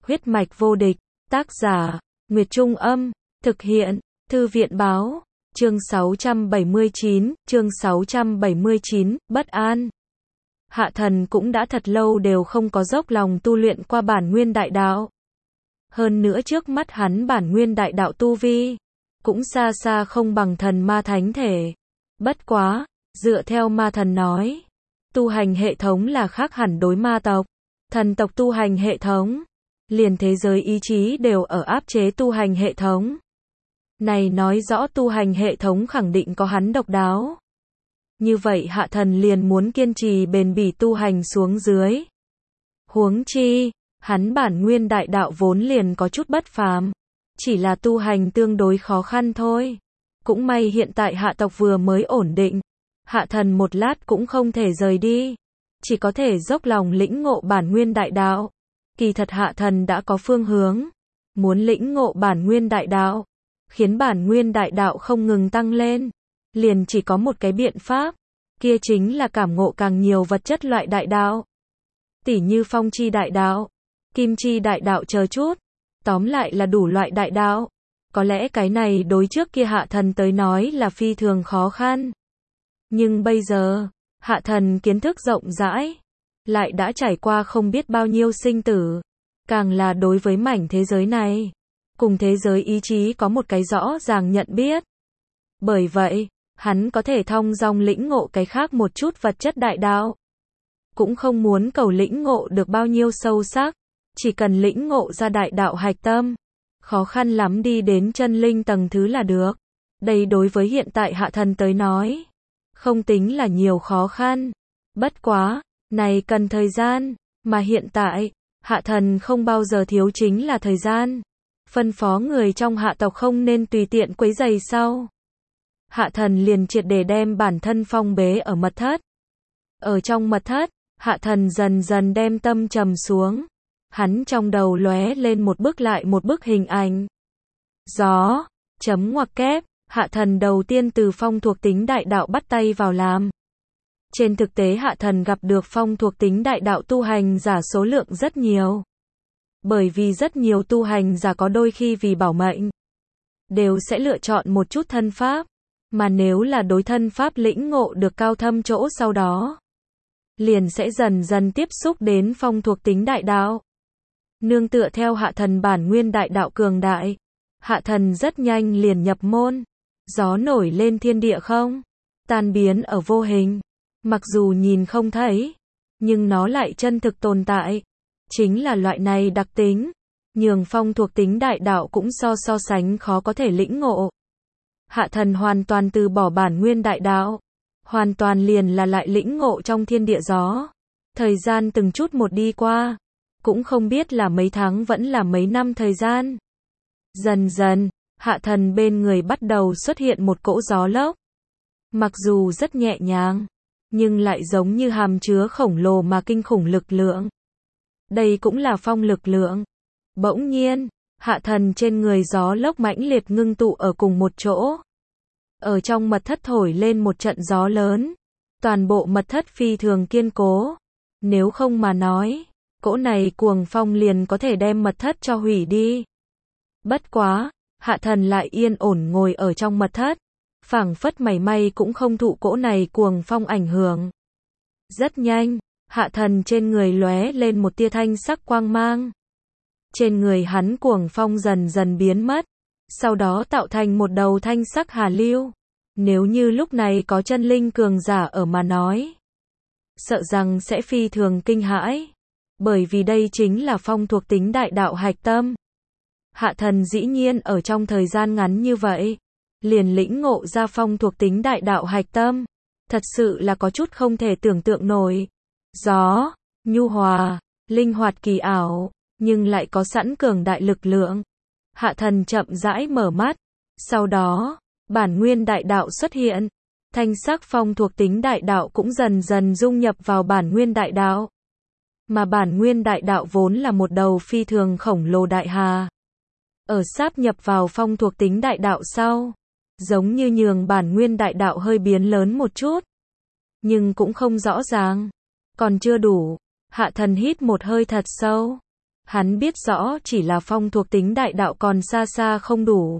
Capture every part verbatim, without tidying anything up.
Huyết mạch vô địch, tác giả, Nguyệt Trung Âm, thực hiện, Thư viện Báo, chương sáu trăm bảy mươi chín, chương sáu trăm bảy mươi chín, bất an. Hạ thần cũng đã thật lâu đều không có dốc lòng tu luyện qua bản nguyên đại đạo. Hơn nữa trước mắt hắn bản nguyên đại đạo tu vi, cũng xa xa không bằng thần ma thánh thể. Bất quá, dựa theo ma thần nói, tu hành hệ thống là khác hẳn đối ma tộc. Thần tộc tu hành hệ thống, liền thế giới ý chí đều ở áp chế tu hành hệ thống. Này nói rõ tu hành hệ thống khẳng định có hắn độc đáo. Như vậy hạ thần liền muốn kiên trì bền bỉ tu hành xuống dưới. Huống chi, hắn bản nguyên đại đạo vốn liền có chút bất phàm, chỉ là tu hành tương đối khó khăn thôi. Cũng may hiện tại hạ tộc vừa mới ổn định, hạ thần một lát cũng không thể rời đi, chỉ có thể dốc lòng lĩnh ngộ bản nguyên đại đạo. Kỳ thật hạ thần đã có phương hướng, muốn lĩnh ngộ bản nguyên đại đạo, khiến bản nguyên đại đạo không ngừng tăng lên, liền chỉ có một cái biện pháp, kia chính là cảm ngộ càng nhiều vật chất loại đại đạo. Tỉ như phong chi đại đạo, kim chi đại đạo chờ chút, tóm lại là đủ loại đại đạo. Có lẽ cái này đối trước kia hạ thần tới nói là phi thường khó khăn. Nhưng bây giờ, hạ thần kiến thức rộng rãi, lại đã trải qua không biết bao nhiêu sinh tử, càng là đối với mảnh thế giới này, cùng thế giới ý chí có một cái rõ ràng nhận biết. Bởi vậy, hắn có thể thong dong lĩnh ngộ cái khác một chút vật chất đại đạo. Cũng không muốn cầu lĩnh ngộ được bao nhiêu sâu sắc, chỉ cần lĩnh ngộ ra đại đạo hạch tâm, khó khăn lắm đi đến chân linh tầng thứ là được. Đây đối với hiện tại hạ thần tới nói, không tính là nhiều khó khăn. Bất quá, này cần thời gian, mà hiện tại, hạ thần không bao giờ thiếu chính là thời gian. Phân phó người trong hạ tộc không nên tùy tiện quấy rầy sau. Hạ thần liền triệt để đem bản thân phong bế ở mật thất. Ở trong mật thất, hạ thần dần dần đem tâm trầm xuống. Hắn trong đầu lóe lên một bức lại một bức hình ảnh. Gió, chấm ngoặc kép, hạ thần đầu tiên từ phong thuộc tính đại đạo bắt tay vào làm. Trên thực tế hạ thần gặp được phong thuộc tính đại đạo tu hành giả số lượng rất nhiều. Bởi vì rất nhiều tu hành giả có đôi khi vì bảo mệnh, đều sẽ lựa chọn một chút thân pháp. Mà nếu là đối thân pháp lĩnh ngộ được cao thâm chỗ sau đó, liền sẽ dần dần tiếp xúc đến phong thuộc tính đại đạo. Nương tựa theo hạ thần bản nguyên đại đạo cường đại, hạ thần rất nhanh liền nhập môn. Gió nổi lên thiên địa không, tan biến ở vô hình. Mặc dù nhìn không thấy, nhưng nó lại chân thực tồn tại. Chính là loại này đặc tính, nhường phong thuộc tính đại đạo cũng so so sánh khó có thể lĩnh ngộ. Hạ thần hoàn toàn từ bỏ bản nguyên đại đạo, hoàn toàn liền là lại lĩnh ngộ trong thiên địa gió. Thời gian từng chút một đi qua, cũng không biết là mấy tháng vẫn là mấy năm thời gian. Dần dần, hạ thần bên người bắt đầu xuất hiện một cỗ gió lốc. Mặc dù rất nhẹ nhàng, nhưng lại giống như hàm chứa khổng lồ mà kinh khủng lực lượng. Đây cũng là phong lực lượng. Bỗng nhiên, hạ thần trên người gió lốc mãnh liệt ngưng tụ ở cùng một chỗ. Ở trong mật thất thổi lên một trận gió lớn. Toàn bộ mật thất phi thường kiên cố. Nếu không mà nói, cỗ này cuồng phong liền có thể đem mật thất cho hủy đi. Bất quá, hạ thần lại yên ổn ngồi ở trong mật thất, phảng phất mảy may cũng không thụ cỗ này cuồng phong ảnh hưởng. Rất nhanh, hạ thần trên người lóe lên một tia thanh sắc quang mang. Trên người hắn cuồng phong dần dần biến mất, sau đó tạo thành một đầu thanh sắc hà lưu. Nếu như lúc này có chân linh cường giả ở mà nói, sợ rằng sẽ phi thường kinh hãi, bởi vì đây chính là phong thuộc tính đại đạo hạch tâm. Hạ thần dĩ nhiên ở trong thời gian ngắn như vậy, liền lĩnh ngộ ra phong thuộc tính đại đạo hạch tâm, thật sự là có chút không thể tưởng tượng nổi. Gió, nhu hòa, linh hoạt kỳ ảo, nhưng lại có sẵn cường đại lực lượng. Hạ thần chậm rãi mở mắt, sau đó, bản nguyên đại đạo xuất hiện, thanh sắc phong thuộc tính đại đạo cũng dần dần dung nhập vào bản nguyên đại đạo. Mà bản nguyên đại đạo vốn là một đầu phi thường khổng lồ đại hà. Ở sáp nhập vào phong thuộc tính đại đạo sau, giống như nhường bản nguyên đại đạo hơi biến lớn một chút. Nhưng cũng không rõ ràng, còn chưa đủ. Hạ thần hít một hơi thật sâu, Hắn biết rõ chỉ là phong thuộc tính đại đạo còn xa xa không đủ.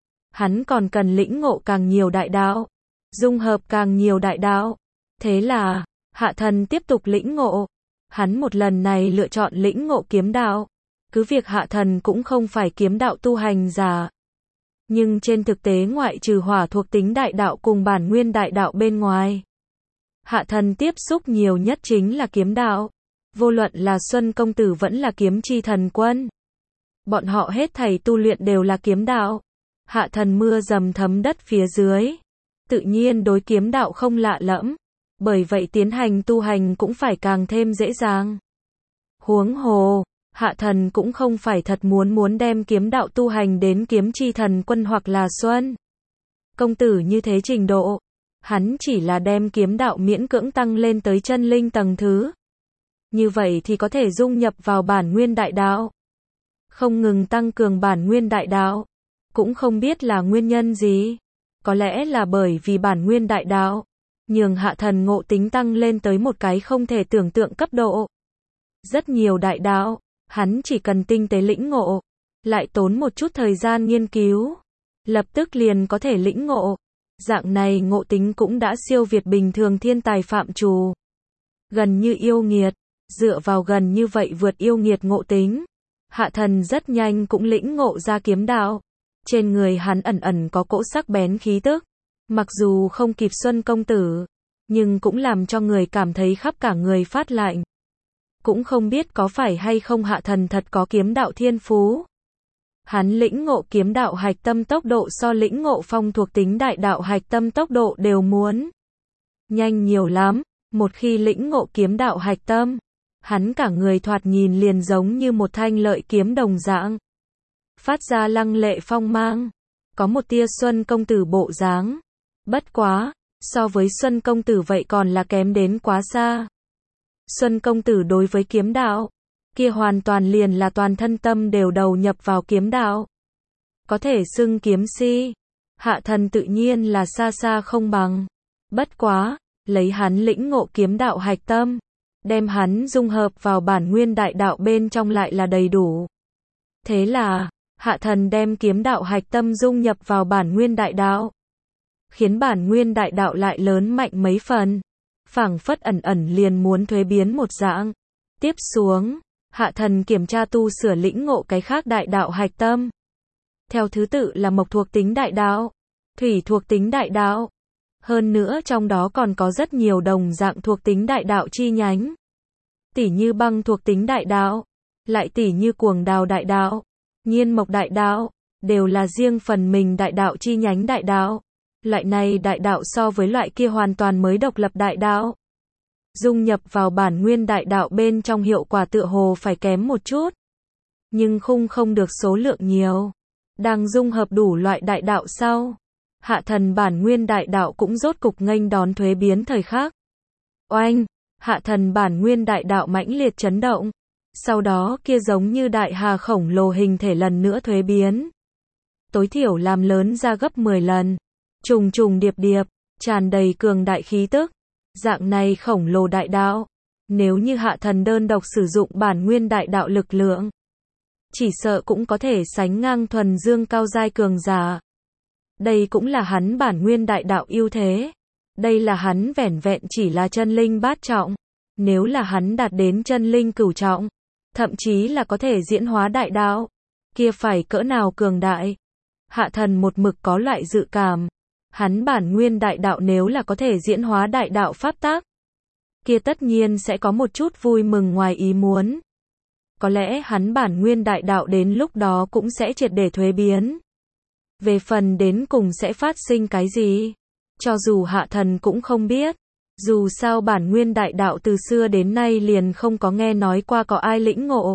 Hắn còn cần lĩnh ngộ càng nhiều đại đạo, dung hợp càng nhiều đại đạo. Thế là, Hạ Thần tiếp tục lĩnh ngộ. Hắn một lần này lựa chọn lĩnh ngộ kiếm đạo. Cứ việc Hạ Thần cũng không phải kiếm đạo tu hành giả. Nhưng trên thực tế ngoại trừ hỏa thuộc tính đại đạo cùng bản nguyên đại đạo bên ngoài, Hạ Thần tiếp xúc nhiều nhất chính là kiếm đạo. Vô luận là Xuân Công Tử vẫn là kiếm chi thần quân. Bọn họ hết thảy tu luyện đều là kiếm đạo. Hạ Thần mưa dầm thấm đất phía dưới. Tự nhiên đối kiếm đạo không lạ lẫm. Bởi vậy tiến hành tu hành cũng phải càng thêm dễ dàng. Huống hồ, Hạ Thần cũng không phải thật muốn muốn đem kiếm đạo tu hành đến kiếm chi thần quân hoặc là Xuân Công Tử như thế trình độ. Hắn chỉ là đem kiếm đạo miễn cưỡng tăng lên tới chân linh tầng thứ. Như vậy thì có thể dung nhập vào bản nguyên đại đạo. Không ngừng tăng cường bản nguyên đại đạo. Cũng không biết là nguyên nhân gì. Có lẽ là bởi vì bản nguyên đại đạo nhường Hạ Thần ngộ tính tăng lên tới một cái không thể tưởng tượng cấp độ. Rất nhiều đại đạo, hắn chỉ cần tinh tế lĩnh ngộ, lại tốn một chút thời gian nghiên cứu, lập tức liền có thể lĩnh ngộ. Dạng này ngộ tính cũng đã siêu việt bình thường thiên tài phạm trù. Gần như yêu nghiệt, dựa vào gần như vậy vượt yêu nghiệt ngộ tính, Hạ Thần rất nhanh cũng lĩnh ngộ ra kiếm đạo. Trên người hắn ẩn ẩn có cỗ sắc bén khí tức, mặc dù không kịp Xuân Công Tử, nhưng cũng làm cho người cảm thấy khắp cả người phát lạnh. Cũng không biết có phải hay không Hạ Thần thật có kiếm đạo thiên phú. Hắn lĩnh ngộ kiếm đạo hạch tâm tốc độ so lĩnh ngộ phong thuộc tính đại đạo hạch tâm tốc độ đều muốn nhanh nhiều lắm. Một khi lĩnh ngộ kiếm đạo hạch tâm, hắn cả người thoạt nhìn liền giống như một thanh lợi kiếm đồng dạng, phát ra lăng lệ phong mang, có một tia Xuân Công Tử bộ dáng. Bất quá, so với Xuân Công Tử vậy còn là kém đến quá xa. Xuân Công Tử đối với kiếm đạo, kia hoàn toàn liền là toàn thân tâm đều đầu nhập vào kiếm đạo. Có thể xưng kiếm si. Hạ Thần tự nhiên là xa xa không bằng. Bất quá, lấy hắn lĩnh ngộ kiếm đạo hạch tâm, đem hắn dung hợp vào bản nguyên đại đạo bên trong lại là đầy đủ. Thế là, Hạ Thần đem kiếm đạo hạch tâm dung nhập vào bản nguyên đại đạo, khiến bản nguyên đại đạo lại lớn mạnh mấy phần, phảng phất ẩn ẩn liền muốn thuế biến một dạng. Tiếp xuống, Hạ Thần kiểm tra tu sửa lĩnh ngộ cái khác đại đạo hạch tâm. Theo thứ tự là mộc thuộc tính đại đạo, thủy thuộc tính đại đạo. Hơn nữa trong đó còn có rất nhiều đồng dạng thuộc tính đại đạo chi nhánh. Tỉ như băng thuộc tính đại đạo, lại tỉ như cuồng đào đại đạo, nhiên mộc đại đạo, đều là riêng phần mình đại đạo chi nhánh đại đạo. Loại này đại đạo so với loại kia hoàn toàn mới độc lập đại đạo, dung nhập vào bản nguyên đại đạo bên trong hiệu quả tựa hồ phải kém một chút. Nhưng khung không được số lượng nhiều. Đang dung hợp đủ loại đại đạo sau, Hạ Thần bản nguyên đại đạo cũng rốt cục nghênh đón thuế biến thời khắc. Oanh, Hạ Thần bản nguyên đại đạo mãnh liệt chấn động. Sau đó kia giống như đại hà khổng lồ hình thể lần nữa thuế biến. Tối thiểu làm lớn ra gấp mười lần. Trùng trùng điệp điệp, tràn đầy cường đại khí tức. Dạng này khổng lồ đại đạo, nếu như Hạ Thần đơn độc sử dụng bản nguyên đại đạo lực lượng, chỉ sợ cũng có thể sánh ngang thuần dương cao giai cường giả. Đây cũng là hắn bản nguyên đại đạo ưu thế. Đây là hắn vẻn vẹn chỉ là chân linh bát trọng. Nếu là hắn đạt đến chân linh cửu trọng, thậm chí là có thể diễn hóa đại đạo, kia phải cỡ nào cường đại. Hạ Thần một mực có loại dự cảm, hắn bản nguyên đại đạo nếu là có thể diễn hóa đại đạo pháp tác, kia tất nhiên sẽ có một chút vui mừng ngoài ý muốn. Có lẽ hắn bản nguyên đại đạo đến lúc đó cũng sẽ triệt để thuế biến. Về phần đến cùng sẽ phát sinh cái gì, cho dù Hạ Thần cũng không biết. Dù sao bản nguyên đại đạo từ xưa đến nay liền không có nghe nói qua có ai lĩnh ngộ.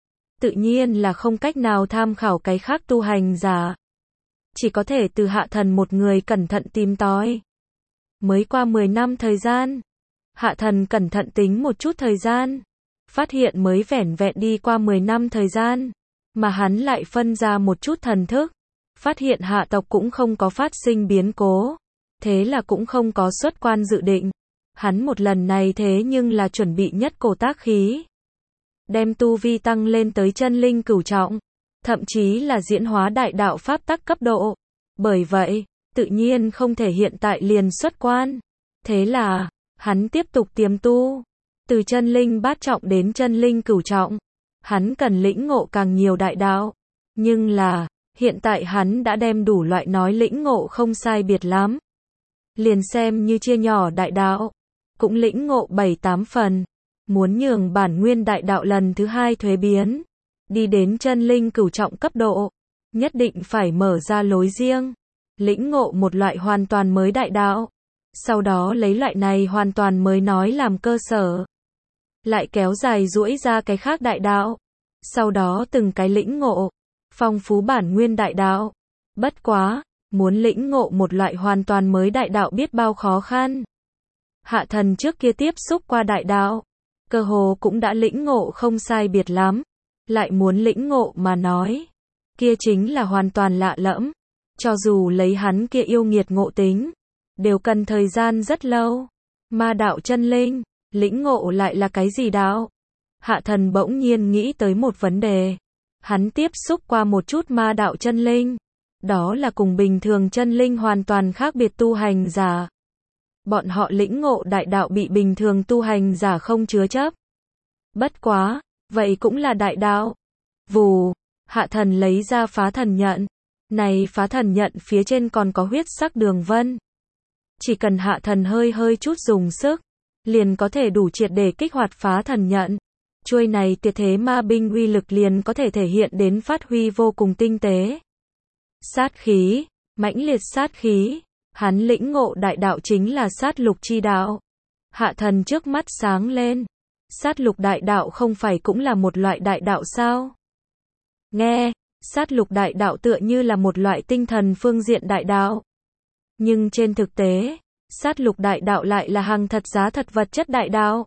Tự nhiên là không cách nào tham khảo cái khác tu hành giả. Chỉ có thể từ Hạ Thần một người cẩn thận tìm tòi. Mới qua mười năm thời gian, Hạ Thần cẩn thận tính một chút thời gian, phát hiện mới vẻn vẹn đi qua mười năm thời gian, mà hắn lại phân ra một chút thần thức, phát hiện hạ tộc cũng không có phát sinh biến cố, thế là cũng không có xuất quan dự định. Hắn một lần này thế nhưng là chuẩn bị nhất cổ tác khí. đem tu vi tăng lên tới chân linh cửu trọng, thậm chí là diễn hóa đại đạo pháp tắc cấp độ. Bởi vậy, tự nhiên không thể hiện tại liền xuất quan. Thế là, hắn tiếp tục tiềm tu, từ chân linh bát trọng đến chân linh cửu trọng. Hắn cần lĩnh ngộ càng nhiều đại đạo, nhưng là, hiện tại hắn đã đem đủ loại nói lĩnh ngộ không sai biệt lắm. Liền xem như chia nhỏ đại đạo, cũng lĩnh ngộ bảy tám phần. Muốn nhường bản nguyên đại đạo lần thứ hai thuế biến, đi đến chân linh cửu trọng cấp độ, nhất định phải mở ra lối riêng, lĩnh ngộ một loại hoàn toàn mới đại đạo. Sau đó lấy loại này hoàn toàn mới nói làm cơ sở, lại kéo dài duỗi ra cái khác đại đạo. Sau đó từng cái lĩnh ngộ, phong phú bản nguyên đại đạo. Bất quá, muốn lĩnh ngộ một loại hoàn toàn mới đại đạo biết bao khó khăn. Hạ thần trước kia tiếp xúc qua đại đạo, cơ hồ cũng đã lĩnh ngộ không sai biệt lắm. Lại muốn lĩnh ngộ mà nói, kia chính là hoàn toàn lạ lẫm. Cho dù lấy hắn kia yêu nghiệt ngộ tính, đều cần thời gian rất lâu. Ma đạo chân linh, lĩnh ngộ lại là cái gì đạo? Hạ thần bỗng nhiên nghĩ tới một vấn đề. Hắn tiếp xúc qua một chút ma đạo chân linh. Đó là cùng bình thường chân linh hoàn toàn khác biệt tu hành giả. Bọn họ lĩnh ngộ đại đạo bị bình thường tu hành giả không chứa chấp. Bất quá, vậy cũng là đại đạo. Vù, hạ thần lấy ra phá thần nhận. Này phá thần nhận phía trên còn có huyết sắc đường vân. Chỉ cần hạ thần hơi hơi chút dùng sức, liền có thể đủ triệt để kích hoạt phá thần nhận. Chuôi này tuyệt thế ma binh uy lực liền có thể thể hiện đến phát huy vô cùng tinh tế. Sát khí, mãnh liệt sát khí. Hắn lĩnh ngộ đại đạo chính là sát lục chi đạo. Hạ thần trước mắt sáng lên. Sát lục đại đạo không phải cũng là một loại đại đạo sao? Nghe, sát lục đại đạo tựa như là một loại tinh thần phương diện đại đạo. Nhưng trên thực tế, sát lục đại đạo lại là hàng thật giá thật vật chất đại đạo.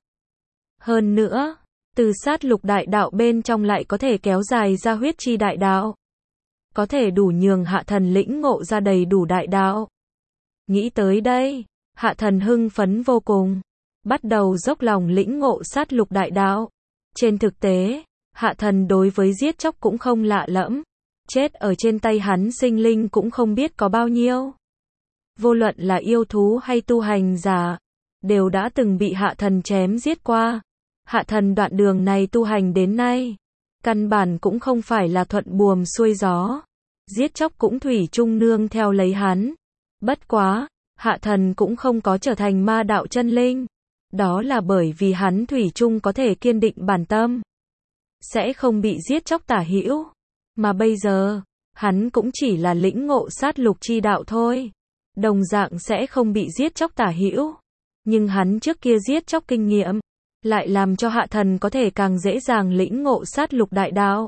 Hơn nữa, từ sát lục đại đạo bên trong lại có thể kéo dài ra huyết chi đại đạo. Có thể đủ nhường hạ thần lĩnh ngộ ra đầy đủ đại đạo. Nghĩ tới đây, hạ thần hưng phấn vô cùng, bắt đầu dốc lòng lĩnh ngộ sát lục đại đạo. Trên thực tế, hạ thần đối với giết chóc cũng không lạ lẫm, chết ở trên tay hắn sinh linh cũng không biết có bao nhiêu. Vô luận là yêu thú hay tu hành giả, đều đã từng bị hạ thần chém giết qua. Hạ thần đoạn đường này tu hành đến nay, căn bản cũng không phải là thuận buồm xuôi gió. Giết chóc cũng thủy chung nương theo lấy hắn. Bất quá, hạ thần cũng không có trở thành ma đạo chân linh. Đó là bởi vì hắn thủy chung có thể kiên định bản tâm, sẽ không bị giết chóc tả hữu. Mà bây giờ, hắn cũng chỉ là lĩnh ngộ sát lục chi đạo thôi. Đồng dạng sẽ không bị giết chóc tả hữu. Nhưng hắn trước kia giết chóc kinh nghiệm, lại làm cho hạ thần có thể càng dễ dàng lĩnh ngộ sát lục đại đạo.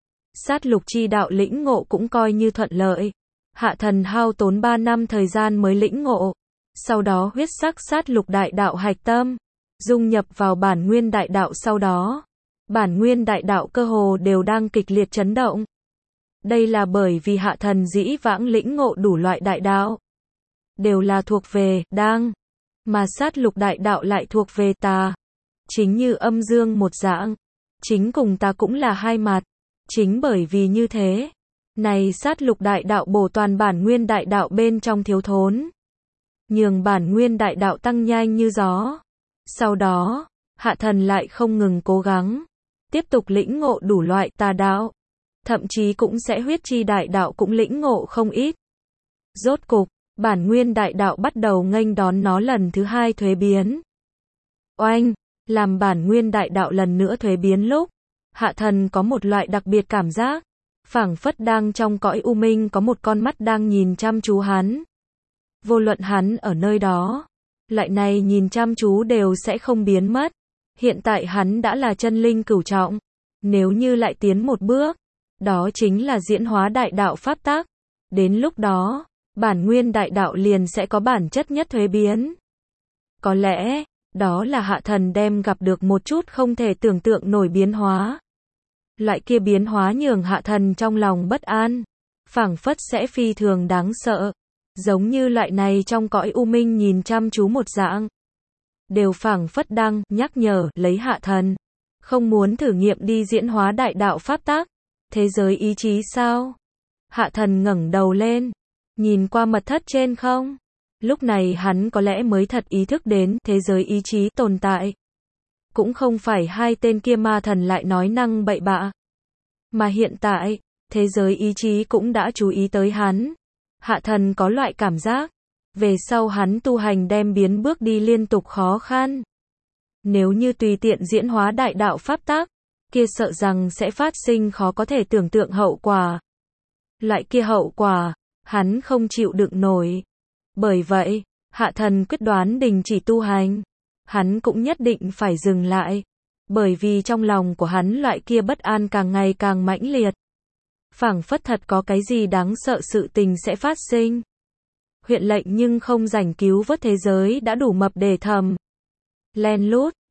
Sát lục chi đạo lĩnh ngộ cũng coi như thuận lợi. Hạ thần hao tốn ba năm thời gian mới lĩnh ngộ. Sau đó huyết sắc sát lục đại đạo hạch tâm, dung nhập vào bản nguyên đại đạo sau đó. Bản nguyên đại đạo cơ hồ đều đang kịch liệt chấn động. Đây là bởi vì hạ thần dĩ vãng lĩnh ngộ đủ loại đại đạo. Đều là thuộc về đang, mà sát lục đại đạo lại thuộc về tà. Chính như âm dương một dạng, chính cùng tà cũng là hai mặt. Chính bởi vì như thế, này sát lục đại đạo bổ toàn bản nguyên đại đạo bên trong thiếu thốn, nhường bản nguyên đại đạo tăng nhanh như gió. Sau đó, hạ thần lại không ngừng cố gắng, tiếp tục lĩnh ngộ đủ loại tà đạo, thậm chí cũng sẽ huyết chi đại đạo cũng lĩnh ngộ không ít. Rốt cục, bản nguyên đại đạo bắt đầu nghênh đón nó lần thứ hai thuế biến. Oanh, làm bản nguyên đại đạo lần nữa thuế biến lúc, hạ thần có một loại đặc biệt cảm giác, phảng phất đang trong cõi u minh có một con mắt đang nhìn chăm chú hắn. Vô luận hắn ở nơi đó, loại này nhìn chăm chú đều sẽ không biến mất. Hiện tại hắn đã là chân linh cửu trọng, nếu như lại tiến một bước, đó chính là diễn hóa đại đạo pháp tắc. Đến lúc đó, bản nguyên đại đạo liền sẽ có bản chất nhất thuế biến. Có lẽ, đó là hạ thần đem gặp được một chút không thể tưởng tượng nổi biến hóa. Loại kia biến hóa nhường hạ thần trong lòng bất an, phảng phất sẽ phi thường đáng sợ, giống như loại này trong cõi u minh nhìn chăm chú một dạng, đều phảng phất đang nhắc nhở lấy hạ thần. Không muốn thử nghiệm đi diễn hóa đại đạo pháp tắc, thế giới ý chí sao? Hạ thần ngẩng đầu lên, nhìn qua mật thất trên không. Lúc này hắn có lẽ mới thật ý thức đến thế giới ý chí tồn tại. Cũng không phải hai tên kia ma thần lại nói năng bậy bạ. Mà hiện tại, thế giới ý chí cũng đã chú ý tới hắn. Hạ thần có loại cảm giác, về sau hắn tu hành đem biến bước đi liên tục khó khăn. Nếu như tùy tiện diễn hóa đại đạo pháp tắc, kia sợ rằng sẽ phát sinh khó có thể tưởng tượng hậu quả. Loại kia hậu quả, hắn không chịu đựng nổi. Bởi vậy, hạ thần quyết đoán đình chỉ tu hành. Hắn cũng nhất định phải dừng lại. Bởi vì trong lòng của hắn loại kia bất an càng ngày càng mãnh liệt. Phảng phất thật có cái gì đáng sợ sự tình sẽ phát sinh. Huyện lệnh nhưng không rảnh cứu vớt thế giới đã đủ mập để thầm. Len lút,